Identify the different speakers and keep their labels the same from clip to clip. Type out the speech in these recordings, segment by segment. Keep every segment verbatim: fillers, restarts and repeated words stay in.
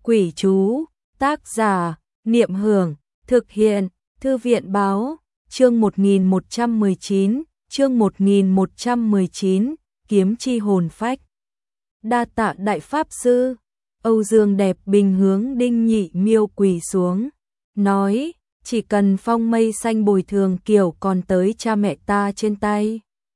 Speaker 1: Quỷ chú, tác giả, Niệm Hưởng, thực hiện, Thư viện báo, chương một nghìn một trăm mười chín, chương một nghìn một trăm mười chín, kiếm chi hồn phách. Đa tạ đại pháp sư, Âu Dương Đẹp Bình hướng Đinh Nhị Miêu quỳ xuống, nói, chỉ cần Phong Mây Xanh bồi thường kiểu còn tới cha mẹ ta trên tay,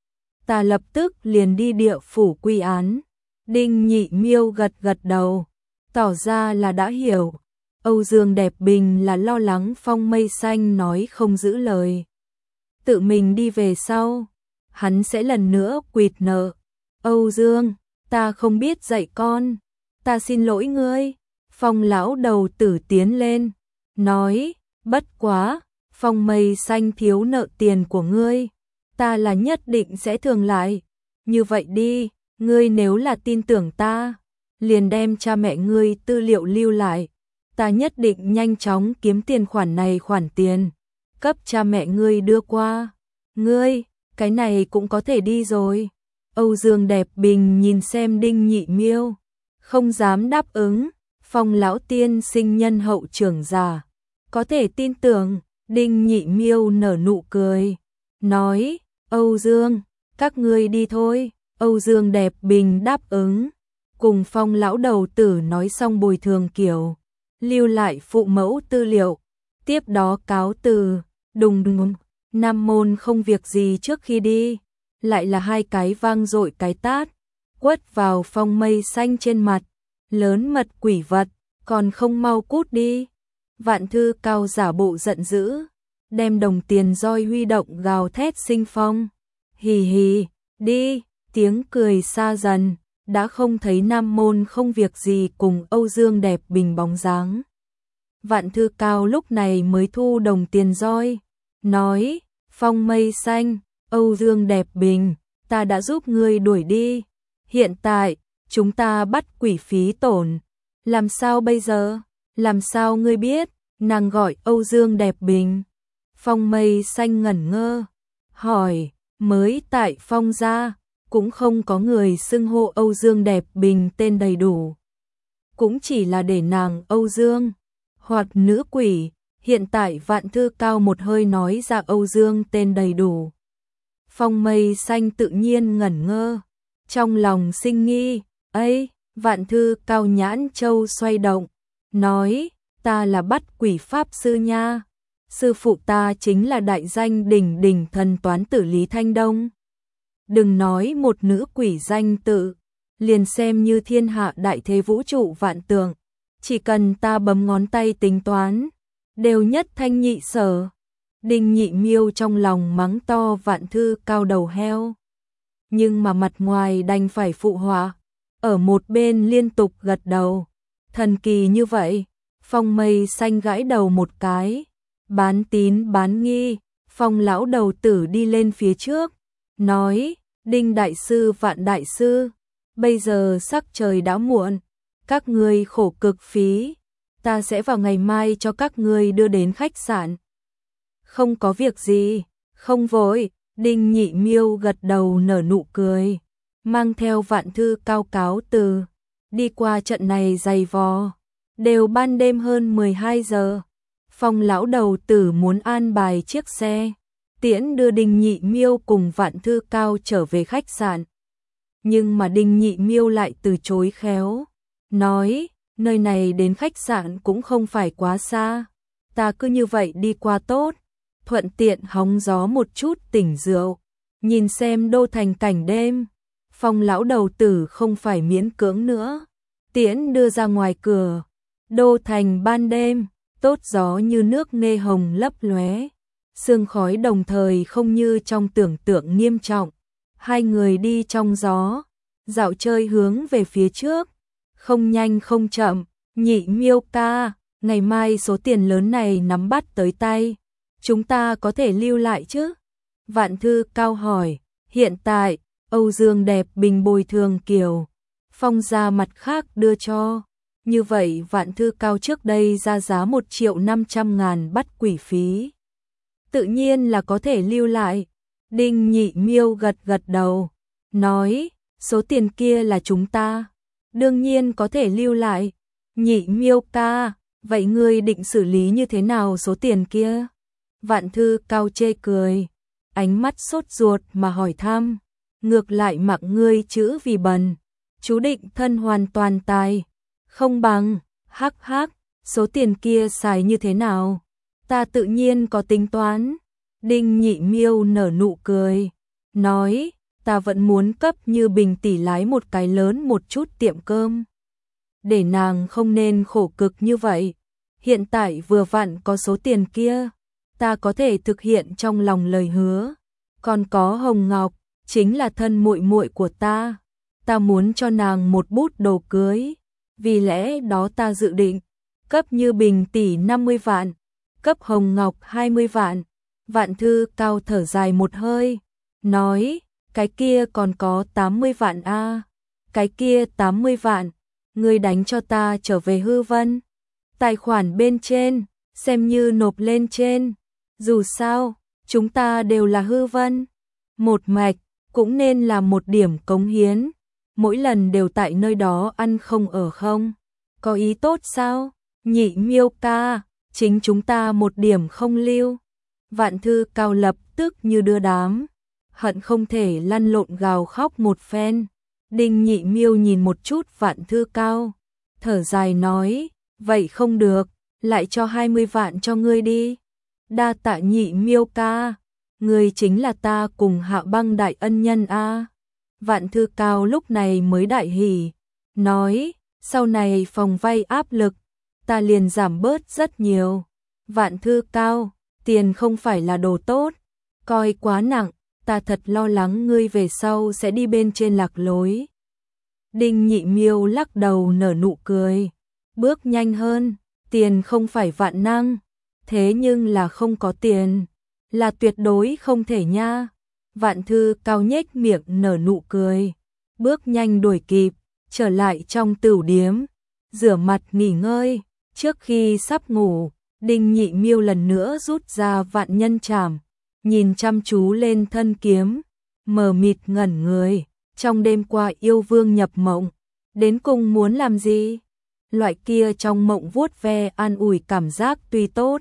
Speaker 1: ta lập tức liền đi địa phủ quy án. Đinh Nhị Miêu gật gật đầu, tỏ ra là đã hiểu. Âu Dương Đẹp Bình là lo lắng Phong Mây Xanh nói không giữ lời, tự mình đi về sau, hắn sẽ lần nữa quỵt nợ. Âu Dương, ta không biết dạy con, ta xin lỗi ngươi. Phong lão đầu tử tiến lên, nói, bất quá, Phong Mây Xanh thiếu nợ tiền của ngươi, ta là nhất định sẽ thường lại. Như vậy đi, ngươi nếu là tin tưởng ta, liền đem cha mẹ ngươi tư liệu lưu lại, ta nhất định nhanh chóng kiếm tiền khoản này khoản tiền, cấp cha mẹ ngươi đưa qua. Ngươi, cái này cũng có thể đi rồi. Âu Dương Đẹp Bình nhìn xem Đinh Nhị Miêu, không dám đáp ứng. Phong lão tiên sinh nhân hậu trưởng giả, có thể tin tưởng. Đinh Nhị Miêu nở nụ cười, nói, Âu Dương, các ngươi đi thôi. Âu Dương Đẹp Bình đáp ứng, cùng Phong lão đầu tử nói xong bồi thường kiểu, lưu lại phụ mẫu tư liệu, tiếp đó cáo từ. Đùng đùng, Nam Môn không việc gì trước khi đi, lại là hai cái vang dội cái tát, quất vào Phong Mây Xanh trên mặt. Lớn mật quỷ vật, còn không mau cút đi. Vạn Thư Cao giả bộ giận dữ, đem đồng tiền roi huy động gào thét sinh phong. Hì hì, đi. Tiếng cười xa dần, đã không thấy Nam Môn không việc gì cùng Âu Dương Đẹp Bình bóng dáng. Vạn Thư Cao lúc này mới thu đồng tiền roi, nói, Phong Mây Xanh, Âu Dương Đẹp Bình, ta đã giúp ngươi đuổi đi. Hiện tại, chúng ta bắt quỷ phí tổn. Làm sao bây giờ? Làm sao ngươi biết? Nàng gọi Âu Dương Đẹp Bình. Phong Mây Xanh ngẩn ngơ, hỏi, mới tại Phong gia cũng không có người xưng hô Âu Dương Đẹp Bình tên đầy đủ, cũng chỉ là để nàng Âu Dương hoặc nữ quỷ. Hiện tại Vạn Thư Cao một hơi nói ra Âu Dương tên đầy đủ. Phong Mây Xanh tự nhiên ngẩn ngơ, trong lòng sinh nghi. Ấy, Vạn Thư Cao nhãn châu xoay động, nói, ta là bắt quỷ pháp sư nha, sư phụ ta chính là đại danh đỉnh đỉnh thần toán tử Lý Thanh Đông. Đừng nói một nữ quỷ danh tự, liền xem như thiên hạ đại thế vũ trụ vạn tượng, chỉ cần ta bấm ngón tay tính toán, đều nhất thanh nhị sở. Đinh Nhị Miêu trong lòng mắng to Vạn Thư Cao đầu heo, nhưng mà mặt ngoài đành phải phụ họa, ở một bên liên tục gật đầu. Thần kỳ như vậy. Phong Mây Xanh gãi đầu một cái, bán tín bán nghi. Phong lão đầu tử đi lên phía trước, nói, Đinh đại sư Vạn đại sư, bây giờ sắc trời đã muộn, các ngươi khổ cực phí, ta sẽ vào ngày mai cho các ngươi đưa đến khách sạn. Không có việc gì, không vội. Đinh Nhị Miêu gật đầu nở nụ cười, mang theo Vạn Thư Cao cáo từ. Đi qua trận này dày vò, đều ban đêm hơn mười hai giờ. Phong lão đầu tử muốn an bài chiếc xe tiễn đưa Đinh Nhị Miêu cùng Vạn Thư Cao trở về khách sạn, nhưng mà Đinh Nhị Miêu lại từ chối khéo, nói, nơi này đến khách sạn cũng không phải quá xa, ta cứ như vậy đi qua tốt, thuận tiện hóng gió một chút tỉnh rượu, nhìn xem đô thành cảnh đêm. Phong lão đầu tử không phải miễn cưỡng nữa, tiễn đưa ra ngoài cửa. Đô thành ban đêm, tốt gió như nước nê hồng lấp lóe, sương khói đồng thời không như trong tưởng tượng nghiêm trọng. Hai người đi trong gió, dạo chơi hướng về phía trước, không nhanh không chậm. Nhị Miêu ca, ngày mai số tiền lớn này nắm bắt tới tay, chúng ta có thể lưu lại chứ? Vạn Thư Cao hỏi. Hiện tại, Âu Dương Đẹp Bình bồi thường kiểu, Phong ra mặt khác đưa cho. Như vậy Vạn Thư Cao trước đây ra giá một triệu năm trăm ngàn bắt quỷ phí, tự nhiên là có thể lưu lại. Đinh Nhị Miêu gật gật đầu, nói, số tiền kia là chúng ta, đương nhiên có thể lưu lại. Nhị Miêu ca, vậy ngươi định xử lý như thế nào số tiền kia? Vạn Thư Cao chê cười, ánh mắt sốt ruột mà hỏi thăm, ngược lại mặc ngươi chữ vì bần, chú định thân hoàn toàn tài, không bằng, hắc hắc, số tiền kia xài như thế nào? Ta tự nhiên có tính toán. Đinh Nhị Miêu nở nụ cười, nói, ta vẫn muốn cấp Như Bình tỷ lái một cái lớn một chút tiệm cơm. Để nàng không nên khổ cực như vậy. Hiện tại vừa vặn có số tiền kia, ta có thể thực hiện trong lòng lời hứa. Còn có Hồng Ngọc, chính là thân muội muội của ta. Ta muốn cho nàng một bút đồ cưới. Vì lẽ đó ta dự định, cấp Như Bình tỷ năm mươi vạn, cấp Hồng Ngọc hai mươi vạn. Vạn Thư Cao thở dài một hơi, nói, cái kia còn có tám mươi vạn a, à. Cái kia tám mươi vạn, ngươi đánh cho ta trở về Hư Vân. Tài khoản bên trên, xem như nộp lên trên. Dù sao, chúng ta đều là Hư Vân. Một mạch, cũng nên là một điểm cống hiến. Mỗi lần đều tại nơi đó ăn không ở không. Có ý tốt sao? Nhị Miêu ca, chính chúng ta một điểm không lưu. Vạn Thư Cao lập tức như đưa đám, hận không thể lăn lộn gào khóc một phen. Đinh Nhị Miêu nhìn một chút Vạn Thư Cao, thở dài nói, vậy không được, lại cho hai mươi vạn cho ngươi đi. Đa tạ Nhị Miêu ca, ngươi chính là ta cùng Hạ Băng đại ân nhân a. Vạn Thư Cao lúc này mới đại hỉ, nói, sau này phòng vay áp lực, ta liền giảm bớt rất nhiều. Vạn Thư Cao, tiền không phải là đồ tốt, coi quá nặng, ta thật lo lắng ngươi về sau sẽ đi bên trên lạc lối. Đinh Nhị Miêu lắc đầu nở nụ cười, bước nhanh hơn, tiền không phải vạn năng, thế nhưng là không có tiền, là tuyệt đối không thể nha. Vạn Thư Cao nhếch miệng nở nụ cười, bước nhanh đuổi kịp, trở lại trong tửu điếm, rửa mặt nghỉ ngơi, trước khi sắp ngủ. Đinh Nhị Miêu lần nữa rút ra vạn nhân trảm, nhìn chăm chú lên thân kiếm, mờ mịt ngẩn người, trong đêm qua yêu vương nhập mộng, đến cùng muốn làm gì? Loại kia trong mộng vuốt ve an ủi cảm giác tuy tốt,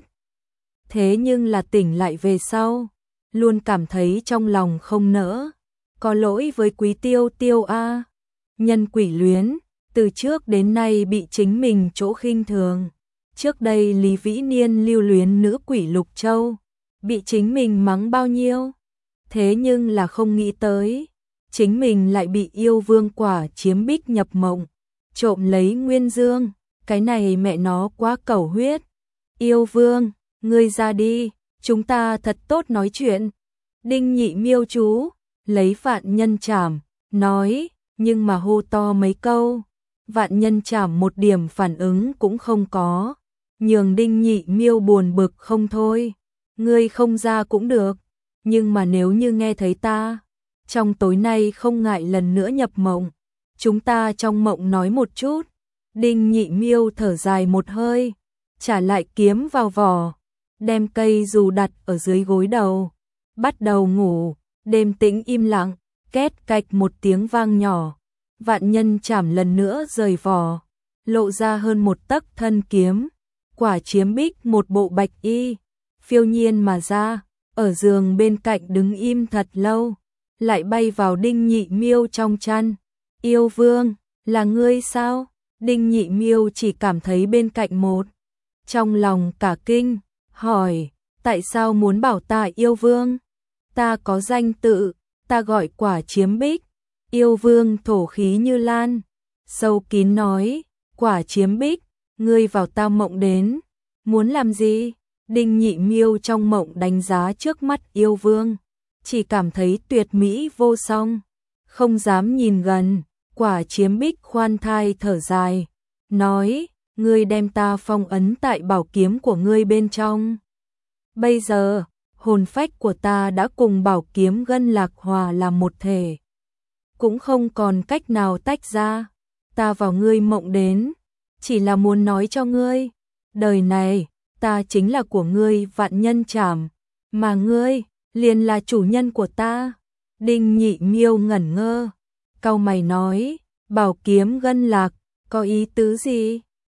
Speaker 1: thế nhưng là tỉnh lại về sau, luôn cảm thấy trong lòng không nỡ, có lỗi với Quý Tiêu Tiêu a, nhân quỷ luyến, từ trước đến nay bị chính mình chỗ khinh thường. Trước đây Lý Vĩ Niên lưu luyến nữ quỷ Lục Châu, bị chính mình mắng bao nhiêu, thế nhưng là không nghĩ tới, chính mình lại bị yêu vương quả chiếm bích nhập mộng, trộm lấy nguyên dương, cái này mẹ nó quá cẩu huyết. Yêu vương, ngươi ra đi, chúng ta thật tốt nói chuyện. Đinh Nhị Miêu chú, lấy vạn nhân trảm, nói, nhưng mà hô to mấy câu, vạn nhân trảm một điểm phản ứng cũng không có. Nhường Đinh Nhị Miêu buồn bực không thôi, ngươi không ra cũng được, nhưng mà nếu như nghe thấy ta, trong tối nay không ngại lần nữa nhập mộng, chúng ta trong mộng nói một chút. Đinh Nhị Miêu thở dài một hơi, trả lại kiếm vào vỏ, đem cây dù đặt ở dưới gối đầu, bắt đầu ngủ. Đêm tĩnh im lặng, két cạch một tiếng vang nhỏ, vạn nhân trảm lần nữa rời vỏ, lộ ra hơn một tấc thân kiếm. Quả chiếm bích một bộ bạch y, phiêu nhiên mà ra, ở giường bên cạnh đứng im thật lâu, lại bay vào Đinh Nhị Miêu trong chăn. Yêu vương, là ngươi sao? Đinh Nhị Miêu chỉ cảm thấy bên cạnh một, trong lòng cả kinh, hỏi, tại sao muốn bảo ta yêu vương? Ta có danh tự, ta gọi quả chiếm bích. Yêu vương thổ khí như lan, sâu kín nói, quả chiếm bích, ngươi vào ta mộng đến, muốn làm gì? Đinh Nhị Miêu trong mộng đánh giá trước mắt yêu vương, chỉ cảm thấy tuyệt mỹ vô song, không dám nhìn gần. Quả chiếm bích khoan thai thở dài, nói, ngươi đem ta phong ấn tại bảo kiếm của ngươi bên trong. Bây giờ, hồn phách của ta đã cùng bảo kiếm gân lạc hòa làm một thể, cũng không còn cách nào tách ra. Ta vào ngươi mộng đến, chỉ là muốn nói cho ngươi, đời này, ta chính là của ngươi vạn nhân trảm, mà ngươi, liền là chủ nhân của ta. Đinh Nhị Miêu ngẩn ngơ, cau mày nói, bảo kiếm gân lạc, có ý tứ gì?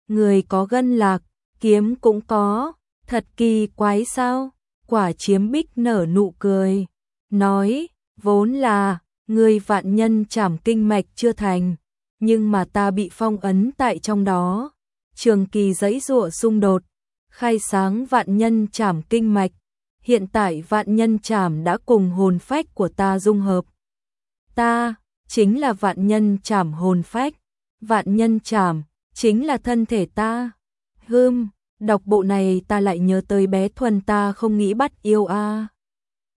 Speaker 1: người có gân lạc, kiếm cũng có, thật kỳ quái sao? Quả Chiếm Bích nở nụ cười, nói, vốn là, người vạn nhân trảm kinh mạch chưa thành, nhưng mà ta bị phong ấn tại trong đó, trường kỳ giãy giụa xung đột, khai sáng vạn nhân trảm kinh mạch, hiện tại vạn nhân trảm đã cùng hồn phách của ta dung hợp. Ta chính là vạn nhân trảm hồn phách, vạn nhân trảm chính là thân thể ta. Hừm, đọc bộ này ta lại nhớ tới bé Thuần ta không nghĩ bắt yêu a. À.